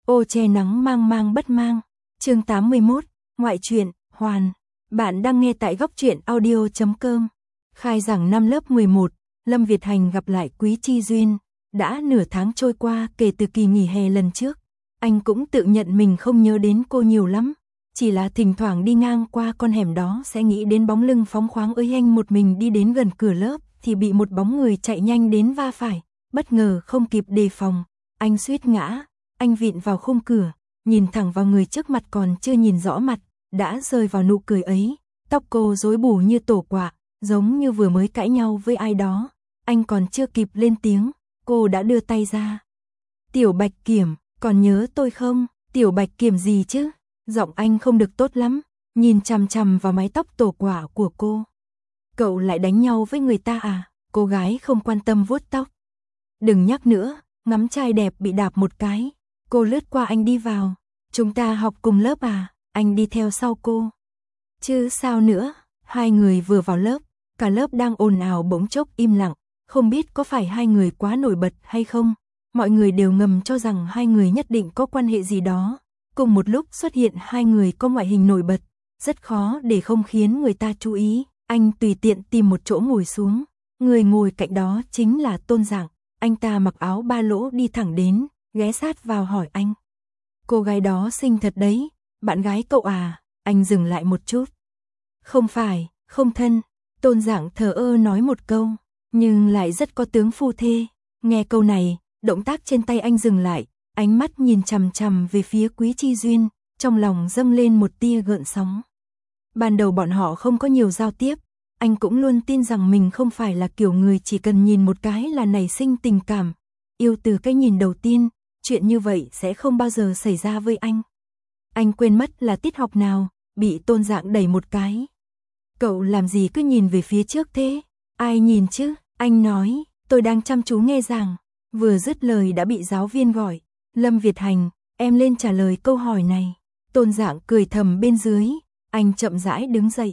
Ô che nắng mang mang bất mang. Chương 81, ngoại truyện, Hoàn. Bạn đang nghe tại góc truyện audio.com. Khai giảng năm lớp 11, Lâm Việt Hành gặp lại Quý Chi Duyên. Đã nửa tháng trôi qua kể từ kỳ nghỉ hè lần trước. Anh cũng tự nhận mình không nhớ đến cô nhiều lắm. Chỉ là thỉnh thoảng đi ngang qua con hẻm đó sẽ nghĩ đến bóng lưng phóng khoáng ơi. Anh một mình đi đến gần cửa lớp thì bị một bóng người chạy nhanh đến va phải. Bất ngờ không kịp đề phòng, anh suýt ngã. Anh vịn vào khung cửa, nhìn thẳng vào người trước mặt còn chưa nhìn rõ mặt, đã rơi vào nụ cười ấy. Tóc cô rối bù như tổ quạ, giống như vừa mới cãi nhau với ai đó. Anh còn chưa kịp lên tiếng, cô đã đưa tay ra. Tiểu Bạch Kiểm, còn nhớ tôi không? Tiểu Bạch Kiểm gì chứ? Giọng anh không được tốt lắm, nhìn chằm chằm vào mái tóc tổ quạ của cô. Cậu lại đánh nhau với người ta à? Cô gái không quan tâm vuốt tóc. Đừng nhắc nữa, ngắm trai đẹp bị đạp một cái. Cô lướt qua anh đi vào. Chúng ta học cùng lớp à? Anh đi theo sau cô. Chứ sao nữa? Hai người vừa vào lớp, cả lớp đang ồn ào bỗng chốc im lặng. Không biết có phải hai người quá nổi bật hay không? Mọi người đều ngầm cho rằng hai người nhất định có quan hệ gì đó. Cùng một lúc xuất hiện hai người có ngoại hình nổi bật, rất khó để không khiến người ta chú ý. Anh tùy tiện tìm một chỗ ngồi xuống. Người ngồi cạnh đó chính là Tôn Dạng. Anh ta mặc áo ba lỗ đi thẳng đến, ghé sát vào hỏi anh. Cô gái đó xinh thật đấy, bạn gái cậu à? Anh dừng lại một chút. Không phải, không thân. Tôn Dạng thờ ơ nói một câu, nhưng lại rất có tướng phu thê. Nghe câu này, động tác trên tay anh dừng lại, ánh mắt nhìn chằm chằm về phía Quý Chi Duyên, trong lòng dâng lên một tia gợn sóng. Ban đầu bọn họ không có nhiều giao tiếp, anh cũng luôn tin rằng mình không phải là kiểu người chỉ cần nhìn một cái là nảy sinh tình cảm. Yêu từ cái nhìn đầu tiên, chuyện như vậy sẽ không bao giờ xảy ra với anh. Anh quên mất là tiết học nào, bị Tôn Dạng đẩy một cái. Cậu làm gì cứ nhìn về phía trước thế? Ai nhìn chứ? Anh nói, tôi đang chăm chú nghe giảng. Vừa dứt lời đã bị giáo viên gọi. Lâm Việt Hành, em lên trả lời câu hỏi này. Tôn Dạng cười thầm bên dưới, anh chậm rãi đứng dậy.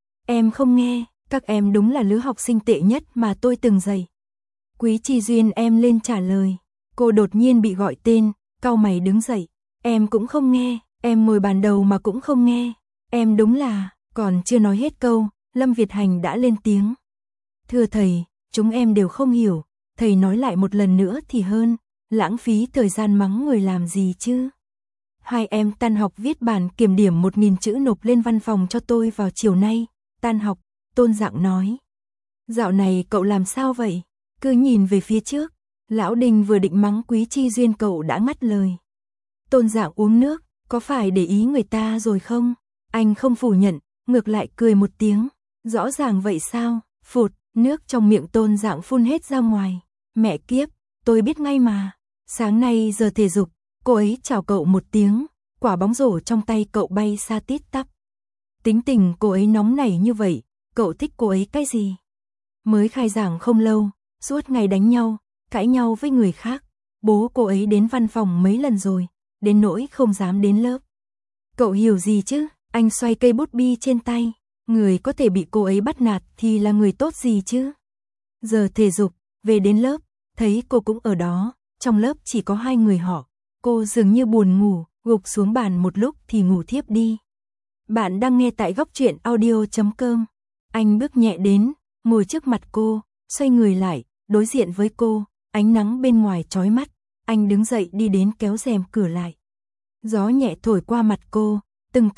Em không nghe, các em đúng là lứa học sinh tệ nhất mà tôi từng dạy. Quý Chi Duyên em lên trả lời. Cô đột nhiên bị gọi tên, cau mày đứng dậy. Em cũng không nghe, em ngồi bàn đầu mà cũng không nghe. Em đúng là, còn chưa nói hết câu, Lâm Việt Hành đã lên tiếng. Thưa thầy, chúng em đều không hiểu, thầy nói lại một lần nữa thì hơn, lãng phí thời gian mắng người làm gì chứ. Hai em tan học viết bản kiểm điểm 1000 chữ nộp lên văn phòng cho tôi vào chiều nay. Tan học, Tôn Dạng nói. Dạo này cậu làm sao vậy? Cứ nhìn về phía trước. Lão Đinh vừa định mắng Quý Chi Duyên cậu đã ngắt lời. Tôn Dạng uống nước, có phải để ý người ta rồi không? Anh không phủ nhận, ngược lại cười một tiếng. Rõ ràng vậy sao? Phụt, nước trong miệng Tôn Dạng phun hết ra ngoài. Mẹ kiếp, tôi biết ngay mà. Sáng nay giờ thể dục, cô ấy chào cậu một tiếng, quả bóng rổ trong tay cậu bay xa tít tắp. Tính tình cô ấy nóng nảy như vậy, cậu thích cô ấy cái gì? Mới khai giảng không lâu, suốt ngày đánh nhau, cãi nhau với người khác. Bố cô ấy đến văn phòng mấy lần rồi, đến nỗi không dám đến lớp. Cậu hiểu gì chứ? Anh xoay cây bút bi trên tay. Người có thể bị cô ấy bắt nạt thì là người tốt gì chứ? Giờ thể dục, về đến lớp, thấy cô cũng ở đó. Trong lớp chỉ có hai người họ. Cô dường như buồn ngủ, gục xuống bàn một lúc thì ngủ thiếp đi. Bạn đang nghe tại góc truyện audio.com. Anh bước nhẹ đến, ngồi trước mặt cô, xoay người lại, đối diện với cô, ánh nắng bên ngoài chói mắt. Anh đứng dậy đi đến kéo rèm cửa lại. Gió nhẹ thổi qua mặt cô, từng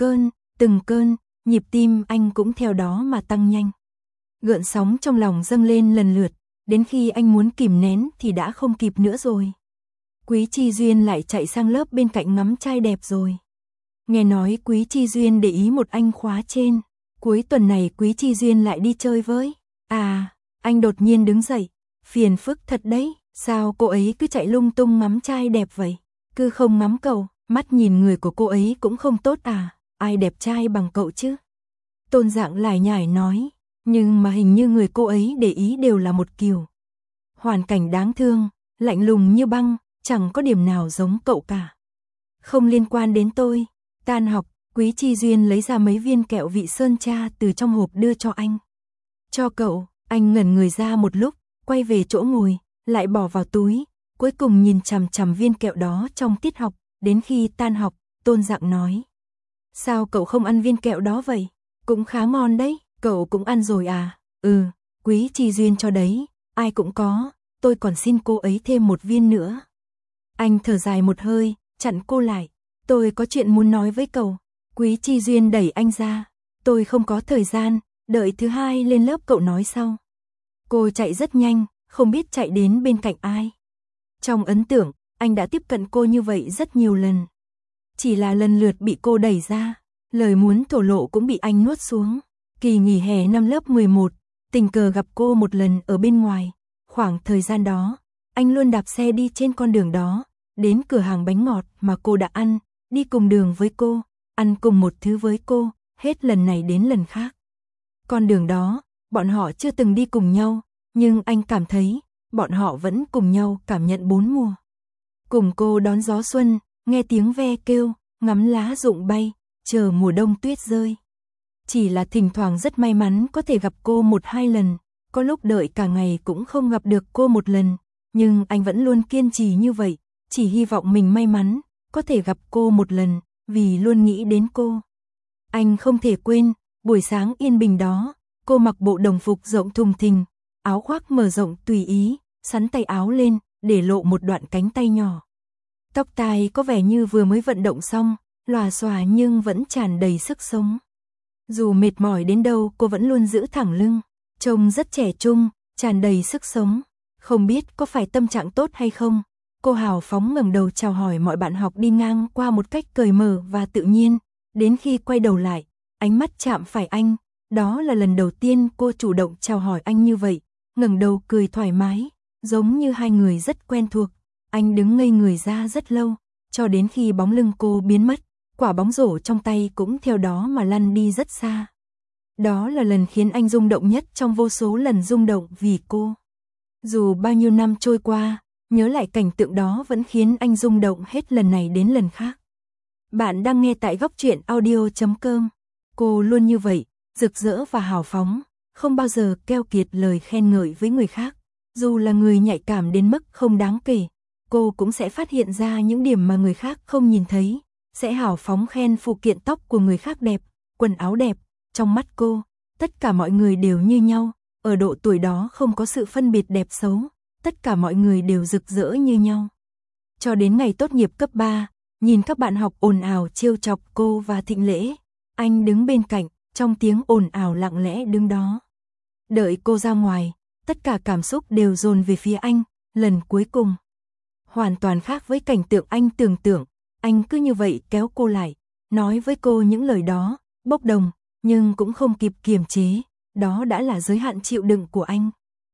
cơn, nhịp tim anh cũng theo đó mà tăng nhanh. Gợn sóng trong lòng dâng lên lần lượt, đến khi anh muốn kìm nén thì đã không kịp nữa rồi. Quý Chi Duyên lại chạy sang lớp bên cạnh ngắm trai đẹp rồi. Nghe nói Quý Chi Duyên để ý một anh khóa trên. Cuối tuần này Quý Chi Duyên lại đi chơi với. À, anh đột nhiên đứng dậy. Phiền phức thật đấy, sao cô ấy cứ chạy lung tung ngắm trai đẹp vậy? Cứ không ngắm cậu, mắt nhìn người của cô ấy cũng không tốt à? Ai đẹp trai bằng cậu chứ? Tôn Dạng lải nhải nói, nhưng mà hình như người cô ấy để ý đều là một kiểu. Hoàn cảnh đáng thương, lạnh lùng như băng, chẳng có điểm nào giống cậu cả. Không liên quan đến tôi. Tan học, Quý Chi Duyên lấy ra mấy viên kẹo vị sơn tra từ trong hộp đưa cho anh. Cho cậu, anh ngẩn người ra một lúc, quay về chỗ ngồi, lại bỏ vào túi, cuối cùng nhìn chằm chằm viên kẹo đó trong tiết học, Đến khi tan học, Tôn Dạng nói. Sao cậu không ăn viên kẹo đó vậy? Cũng khá ngon đấy, cậu cũng ăn rồi à? Ừ, Quý Chi Duyên cho đấy, ai cũng có, tôi còn xin cô ấy thêm một viên nữa. Anh thở dài một hơi, chặn cô lại. Tôi có chuyện muốn nói với cậu. Quý Chi Duyên đẩy anh ra. Tôi không có thời gian, đợi thứ hai lên lớp cậu nói sau. Cô chạy rất nhanh, không biết chạy đến bên cạnh ai. Trong ấn tượng, anh đã tiếp cận cô như vậy rất nhiều lần. Chỉ là lần lượt bị cô đẩy ra, lời muốn thổ lộ cũng bị anh nuốt xuống. Kỳ nghỉ hè năm lớp 11, tình cờ gặp cô một lần ở bên ngoài. Khoảng thời gian đó, anh luôn đạp xe đi trên con đường đó, đến cửa hàng bánh ngọt mà cô đã ăn, đi cùng đường với cô, ăn cùng một thứ với cô, hết lần này đến lần khác. Con đường đó, bọn họ chưa từng đi cùng nhau, nhưng anh cảm thấy, bọn họ vẫn cùng nhau cảm nhận 4 mùa. Cùng cô đón gió xuân, nghe tiếng ve kêu, ngắm lá rụng bay, chờ mùa đông tuyết rơi. Chỉ là thỉnh thoảng rất may mắn có thể gặp cô 1-2 lần, có lúc đợi cả ngày cũng không gặp được cô một lần, nhưng anh vẫn luôn kiên trì như vậy, chỉ hy vọng mình may mắn, có thể gặp cô một lần, vì luôn nghĩ đến cô. Anh không thể quên, buổi sáng yên bình đó, cô mặc bộ đồng phục rộng thùng thình, áo khoác mở rộng tùy ý, xắn tay áo lên, để lộ một đoạn cánh tay nhỏ. Tóc tai có vẻ như vừa mới vận động xong, lòa xòa nhưng vẫn tràn đầy sức sống. Dù mệt mỏi đến đâu cô vẫn luôn giữ thẳng lưng, trông rất trẻ trung, tràn đầy sức sống. Không biết có phải tâm trạng tốt hay không, cô hào phóng ngẩng đầu chào hỏi mọi bạn học đi ngang qua một cách cởi mở và tự nhiên, đến khi quay đầu lại, ánh mắt chạm phải anh, đó là lần đầu tiên cô chủ động chào hỏi anh như vậy, ngẩng đầu cười thoải mái, giống như hai người rất quen thuộc. Anh đứng ngây người ra rất lâu, cho đến khi bóng lưng cô biến mất, quả bóng rổ trong tay cũng theo đó mà lăn đi rất xa. Đó là lần khiến anh rung động nhất trong vô số lần rung động vì cô. Dù bao nhiêu năm trôi qua, nhớ lại cảnh tượng đó vẫn khiến anh rung động hết lần này đến lần khác. Bạn đang nghe tại Góc Truyện Audio.com. Cô luôn như vậy, rực rỡ và hào phóng, không bao giờ keo kiệt lời khen ngợi với người khác. Dù là người nhạy cảm đến mức không đáng kể, cô cũng sẽ phát hiện ra những điểm mà người khác không nhìn thấy, sẽ hào phóng khen phụ kiện tóc của người khác đẹp, quần áo đẹp. Trong mắt cô, tất cả mọi người đều như nhau, ở độ tuổi đó không có sự phân biệt đẹp xấu, tất cả mọi người đều rực rỡ như nhau. Cho đến ngày tốt nghiệp cấp 3, nhìn các bạn học ồn ào trêu chọc cô và Thịnh Lễ, anh đứng bên cạnh, trong tiếng ồn ào lặng lẽ đứng đó. Đợi cô ra ngoài, tất cả cảm xúc đều dồn về phía anh, lần cuối cùng. Hoàn toàn khác với cảnh tượng anh tưởng tượng, anh cứ như vậy kéo cô lại, nói với cô những lời đó, bốc đồng, nhưng cũng không kịp kiềm chế, đó đã là giới hạn chịu đựng của anh.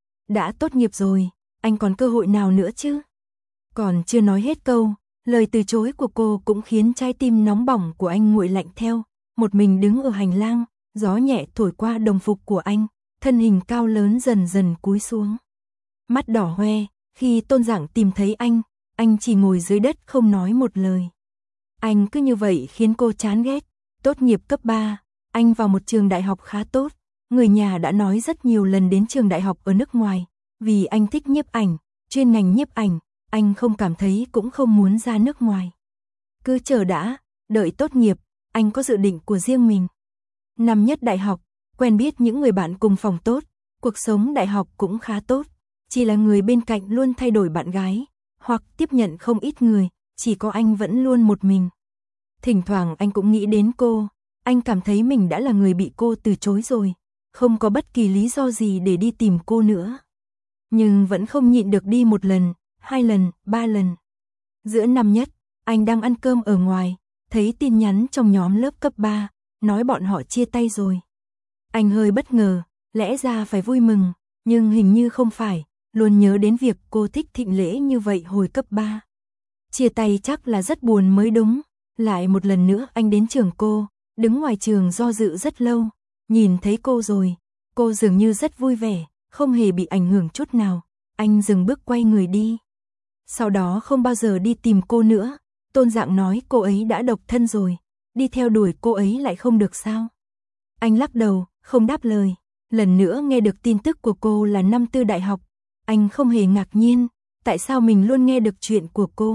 Đã tốt nghiệp rồi, anh còn cơ hội nào nữa chứ? Còn chưa nói hết câu, lời từ chối của cô cũng khiến trái tim nóng bỏng của anh nguội lạnh theo, một mình đứng ở hành lang, gió nhẹ thổi qua đồng phục của anh, thân hình cao lớn dần dần cúi xuống. Mắt đỏ hoe, khi Tôn Giảng tìm thấy anh chỉ ngồi dưới đất không nói một lời. Anh cứ như vậy khiến cô chán ghét. Tốt nghiệp cấp 3, anh vào một trường đại học khá tốt, người nhà đã nói rất nhiều lần đến trường đại học ở nước ngoài, vì anh thích nhiếp ảnh, chuyên ngành nhiếp ảnh, anh không cảm thấy cũng không muốn ra nước ngoài. Cứ chờ đã, đợi tốt nghiệp, anh có dự định của riêng mình. Năm nhất đại học, quen biết những người bạn cùng phòng tốt, cuộc sống đại học cũng khá tốt, chỉ là người bên cạnh luôn thay đổi bạn gái, hoặc tiếp nhận không ít người, chỉ có anh vẫn luôn một mình. Thỉnh thoảng anh cũng nghĩ đến cô, anh cảm thấy mình đã là người bị cô từ chối rồi, không có bất kỳ lý do gì để đi tìm cô nữa. Nhưng vẫn không nhịn được đi 1 lần, 2 lần, 3 lần. Giữa năm nhất, anh đang ăn cơm ở ngoài, thấy tin nhắn trong nhóm lớp cấp 3, nói bọn họ chia tay rồi. Anh hơi bất ngờ, lẽ ra phải vui mừng, nhưng hình như không phải, luôn nhớ đến việc cô thích Thịnh Lễ như vậy hồi cấp 3. Chia tay chắc là rất buồn mới đúng. Lại một lần nữa anh đến trường cô, đứng ngoài trường do dự rất lâu, nhìn thấy cô rồi, cô dường như rất vui vẻ, không hề bị ảnh hưởng chút nào, anh dừng bước quay người đi. Sau đó không bao giờ đi tìm cô nữa, Tôn Dạng nói cô ấy đã độc thân rồi, đi theo đuổi cô ấy lại không được sao. Anh lắc đầu, không đáp lời, lần nữa nghe được tin tức của cô là năm tư đại học, anh không hề ngạc nhiên, tại sao mình luôn nghe được chuyện của cô,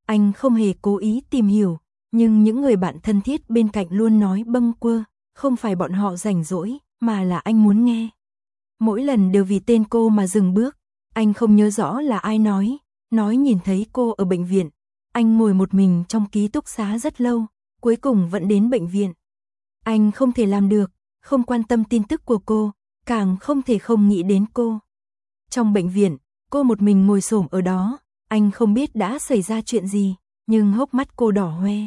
Anh không hề cố ý tìm hiểu, nhưng những người bạn thân thiết bên cạnh luôn nói bâng quơ, không phải bọn họ rảnh rỗi, mà là anh muốn nghe. Mỗi lần đều vì tên cô mà dừng bước, anh không nhớ rõ là ai nói nhìn thấy cô ở bệnh viện. Anh ngồi một mình trong ký túc xá rất lâu, cuối cùng vẫn đến bệnh viện. Anh không thể làm được, không quan tâm tin tức của cô, càng không thể không nghĩ đến cô. Trong bệnh viện, cô một mình ngồi xổm ở đó, anh không biết đã xảy ra chuyện gì, nhưng hốc mắt cô đỏ hoe.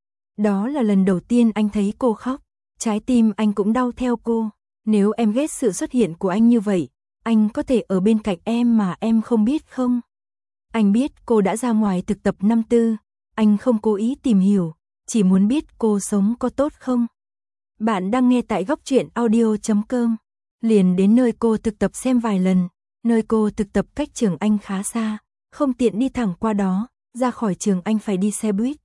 Đó là lần đầu tiên anh thấy cô khóc, trái tim anh cũng đau theo cô. Nếu em ghét sự xuất hiện của anh như vậy, anh có thể ở bên cạnh em mà em không biết không? Anh biết cô đã ra ngoài thực tập năm tư, anh không cố ý tìm hiểu, chỉ muốn biết cô sống có tốt không. Bạn đang nghe tại góc truyện audio.com, liền đến nơi cô thực tập xem vài lần, nơi cô thực tập cách trường anh khá xa, không tiện đi thẳng qua đó, ra khỏi trường anh phải đi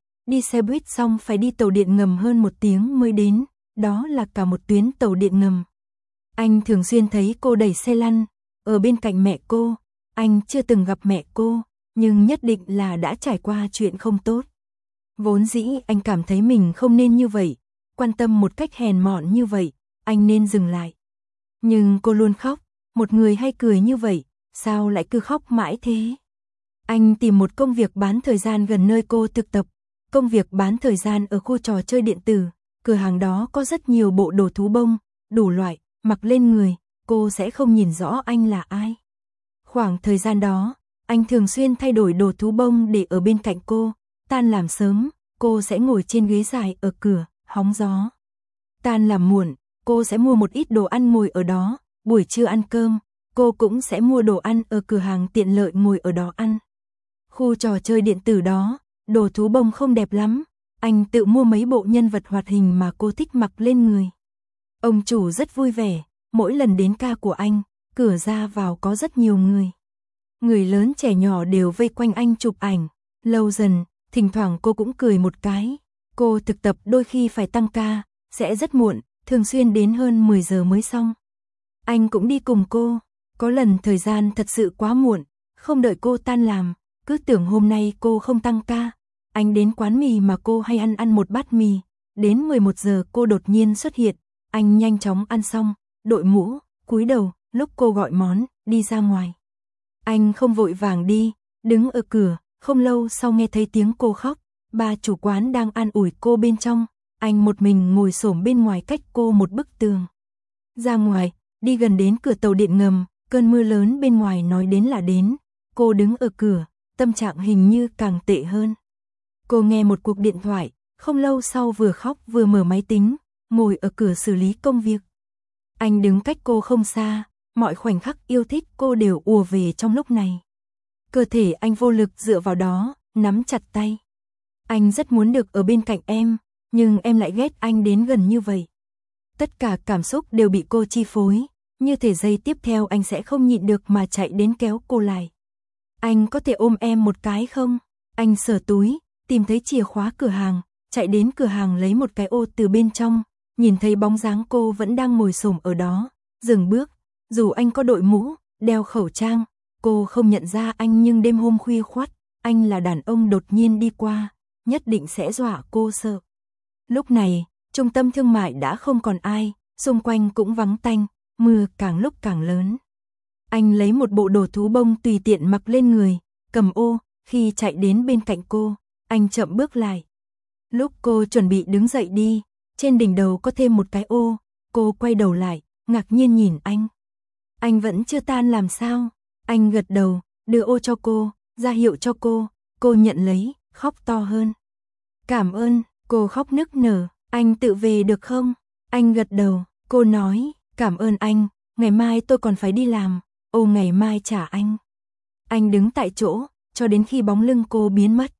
xe buýt xong phải đi tàu điện ngầm hơn 1 tiếng mới đến, đó là cả một tuyến tàu điện ngầm. Anh thường xuyên thấy cô đẩy xe lăn, ở bên cạnh mẹ cô, anh chưa từng gặp mẹ cô, nhưng nhất định là đã trải qua chuyện không tốt. Vốn dĩ anh cảm thấy mình không nên như vậy, quan tâm một cách hèn mọn như vậy, anh nên dừng lại. Nhưng cô luôn khóc, một người hay cười như vậy, sao lại cứ khóc mãi thế? Anh tìm một công việc bán thời gian gần nơi cô thực tập, công việc bán thời gian ở khu trò chơi điện tử, cửa hàng đó có rất nhiều bộ đồ thú bông, đủ loại, mặc lên người, cô sẽ không nhìn rõ anh là ai. Khoảng thời gian đó, anh thường xuyên thay đổi đồ thú bông để ở bên cạnh cô, tan làm sớm, cô sẽ ngồi trên ghế dài ở cửa, hóng gió. Tan làm muộn, cô sẽ mua một ít đồ ăn ngồi ở đó, buổi trưa ăn cơm, cô cũng sẽ mua đồ ăn ở cửa hàng tiện lợi ngồi ở đó ăn. Khu trò chơi điện tử đó, đồ thú bông không đẹp lắm, anh tự mua mấy bộ nhân vật hoạt hình mà cô thích mặc lên người. Ông chủ rất vui vẻ, mỗi lần đến ca của anh, cửa ra vào có rất nhiều người. Người lớn trẻ nhỏ đều vây quanh anh chụp ảnh, lâu dần, thỉnh thoảng cô cũng cười một cái. Cô thực tập đôi khi phải tăng ca, sẽ rất muộn, thường xuyên đến hơn 10 giờ mới xong. Anh cũng đi cùng cô, có lần thời gian thật sự quá muộn, không đợi cô tan làm, cứ tưởng hôm nay cô không tăng ca. Anh đến quán mì mà cô hay ăn một bát mì, đến 11 giờ cô đột nhiên xuất hiện, anh nhanh chóng ăn xong, đội mũ, cúi đầu, lúc cô gọi món, đi ra ngoài. Anh không vội vàng đi, đứng ở cửa, không lâu sau nghe thấy tiếng cô khóc, bà chủ quán đang an ủi cô bên trong, anh một mình ngồi xổm bên ngoài cách cô một bức tường. Ra ngoài, đi gần đến cửa tàu điện ngầm, cơn mưa lớn bên ngoài nói đến là đến, cô đứng ở cửa, tâm trạng hình như càng tệ hơn. Cô nghe một cuộc điện thoại, không lâu sau vừa khóc vừa mở máy tính, ngồi ở cửa xử lý công việc. Anh đứng cách cô không xa, mọi khoảnh khắc yêu thích cô đều ùa về trong lúc này. Cơ thể anh vô lực dựa vào đó, nắm chặt tay. Anh rất muốn được ở bên cạnh em, nhưng em lại ghét anh đến gần như vậy. Tất cả cảm xúc đều bị cô chi phối, như thể giây tiếp theo anh sẽ không nhịn được mà chạy đến kéo cô lại. Anh có thể ôm em một cái không? Anh sờ túi, tìm thấy chìa khóa cửa hàng, chạy đến cửa hàng lấy một cái ô từ bên trong, nhìn thấy bóng dáng cô vẫn đang ngồi xổm ở đó, dừng bước. Dù anh có đội mũ, đeo khẩu trang, cô không nhận ra anh, nhưng đêm hôm khuya khoắt, anh là đàn ông đột nhiên đi qua, nhất định sẽ dọa cô sợ. Lúc này, trung tâm thương mại đã không còn ai, xung quanh cũng vắng tanh, mưa càng lúc càng lớn. Anh lấy một bộ đồ thú bông tùy tiện mặc lên người, cầm ô, khi chạy đến bên cạnh cô, anh chậm bước lại. Lúc cô chuẩn bị đứng dậy đi, trên đỉnh đầu có thêm một cái ô, cô quay đầu lại, ngạc nhiên nhìn anh. Anh vẫn chưa tan làm sao? Anh gật đầu, đưa ô cho cô, ra hiệu cho cô nhận lấy, khóc to hơn. Cảm ơn, cô khóc nức nở, anh tự về được không? Anh gật đầu, cô nói, cảm ơn anh, ngày mai tôi còn phải đi làm, ô ngày mai trả anh. Anh đứng tại chỗ, cho đến khi bóng lưng cô biến mất.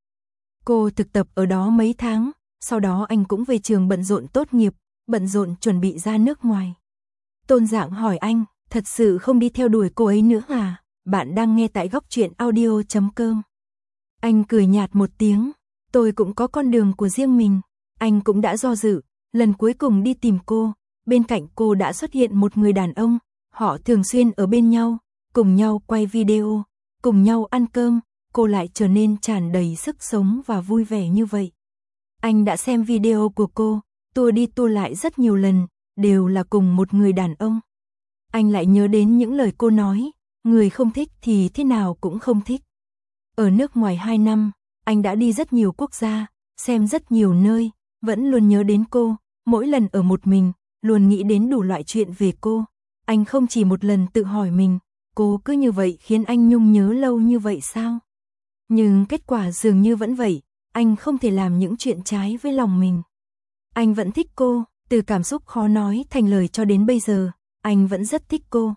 Cô thực tập ở đó mấy tháng, sau đó anh cũng về trường bận rộn tốt nghiệp, bận rộn chuẩn bị ra nước ngoài. Tôn Dạng hỏi anh, thật sự không đi theo đuổi cô ấy nữa à? Bạn đang nghe tại góc truyện audio.com. Anh cười nhạt một tiếng, tôi cũng có con đường của riêng mình. Anh cũng đã do dự, lần cuối cùng đi tìm cô, bên cạnh cô đã xuất hiện một người đàn ông, họ thường xuyên ở bên nhau, cùng nhau quay video, cùng nhau ăn cơm, cô lại trở nên tràn đầy sức sống và vui vẻ như vậy. Anh đã xem video của cô, tua đi tua lại rất nhiều lần, đều là cùng một người đàn ông. Anh lại nhớ đến những lời cô nói, người không thích thì thế nào cũng không thích. Ở nước ngoài 2 năm, anh đã đi rất nhiều quốc gia, xem rất nhiều nơi, vẫn luôn nhớ đến cô, mỗi lần ở một mình, luôn nghĩ đến đủ loại chuyện về cô. Anh không chỉ một lần tự hỏi mình, cô cứ như vậy khiến anh nhung nhớ lâu như vậy sao? Nhưng kết quả dường như vẫn vậy, anh không thể làm những chuyện trái với lòng mình. Anh vẫn thích cô, từ cảm xúc khó nói thành lời cho đến bây giờ, anh vẫn rất thích cô.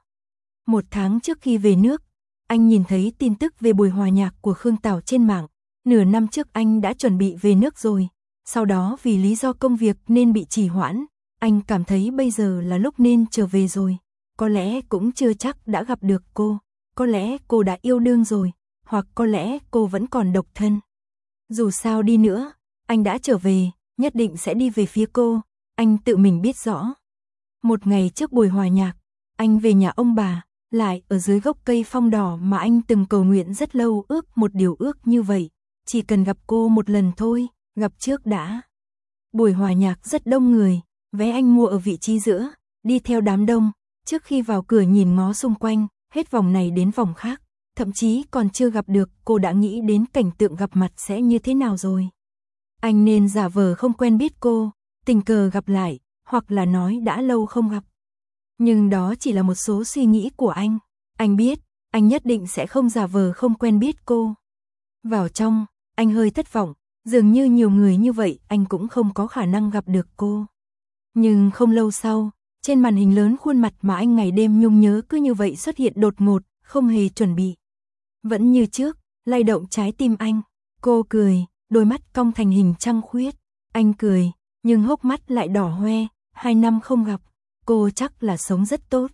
1 tháng trước khi về nước, anh nhìn thấy tin tức về buổi hòa nhạc của Khương Tảo trên mạng. Nửa năm trước anh đã chuẩn bị về nước rồi, sau đó vì lý do công việc nên bị trì hoãn. Anh cảm thấy bây giờ là lúc nên trở về rồi. Có lẽ cũng chưa chắc đã gặp được cô, có lẽ cô đã yêu đương rồi, hoặc có lẽ cô vẫn còn độc thân. Dù sao đi nữa, anh đã trở về, nhất định sẽ đi về phía cô, anh tự mình biết rõ. Một ngày trước buổi hòa nhạc, anh về nhà ông bà, lại ở dưới gốc cây phong đỏ mà anh từng cầu nguyện rất lâu, ước một điều ước như vậy, chỉ cần gặp cô một lần thôi, gặp trước đã. Buổi hòa nhạc rất đông người, vé anh mua ở vị trí giữa, đi theo đám đông, trước khi vào cửa nhìn ngó xung quanh, hết vòng này đến vòng khác, thậm chí còn chưa gặp được, cô đã nghĩ đến cảnh tượng gặp mặt sẽ như thế nào rồi. Anh nên giả vờ không quen biết cô, tình cờ gặp lại, hoặc là nói đã lâu không gặp. Nhưng đó chỉ là một số suy nghĩ của anh biết, anh nhất định sẽ không giả vờ không quen biết cô. Vào trong, anh hơi thất vọng, dường như nhiều người như vậy anh cũng không có khả năng gặp được cô. Nhưng không lâu sau, trên màn hình lớn khuôn mặt mà anh ngày đêm nhung nhớ cứ như vậy xuất hiện đột ngột, không hề chuẩn bị. Vẫn như trước, lay động trái tim anh. Cô cười, đôi mắt cong thành hình trăng khuyết. Anh cười, nhưng hốc mắt lại đỏ hoe, 2 năm không gặp, cô chắc là sống rất tốt.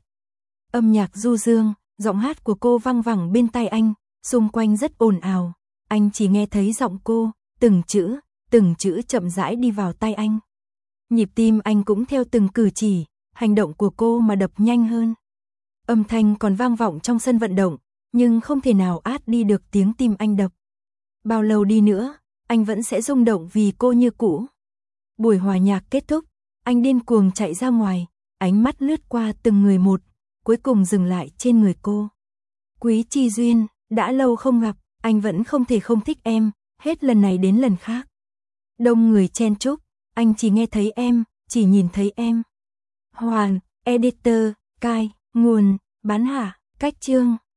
Âm nhạc du dương, giọng hát của cô vang vẳng bên tai anh, xung quanh rất ồn ào. Anh chỉ nghe thấy giọng cô, từng chữ chậm rãi đi vào tai anh. Nhịp tim anh cũng theo từng cử chỉ, hành động của cô mà đập nhanh hơn. Âm thanh còn vang vọng trong sân vận động, nhưng không thể nào át đi được tiếng tim anh đập. Bao lâu đi nữa, anh vẫn sẽ rung động vì cô như cũ. Buổi hòa nhạc kết thúc, anh điên cuồng chạy ra ngoài, ánh mắt lướt qua từng người một, cuối cùng dừng lại trên người cô. Quý Chi Duyên, đã lâu không gặp, anh vẫn không thể không thích em, hết lần này đến lần khác. Đông người chen chúc, anh chỉ nghe thấy em, chỉ nhìn thấy em. Hoàn, editor, cai, nguồn, bán hạ, cách chương.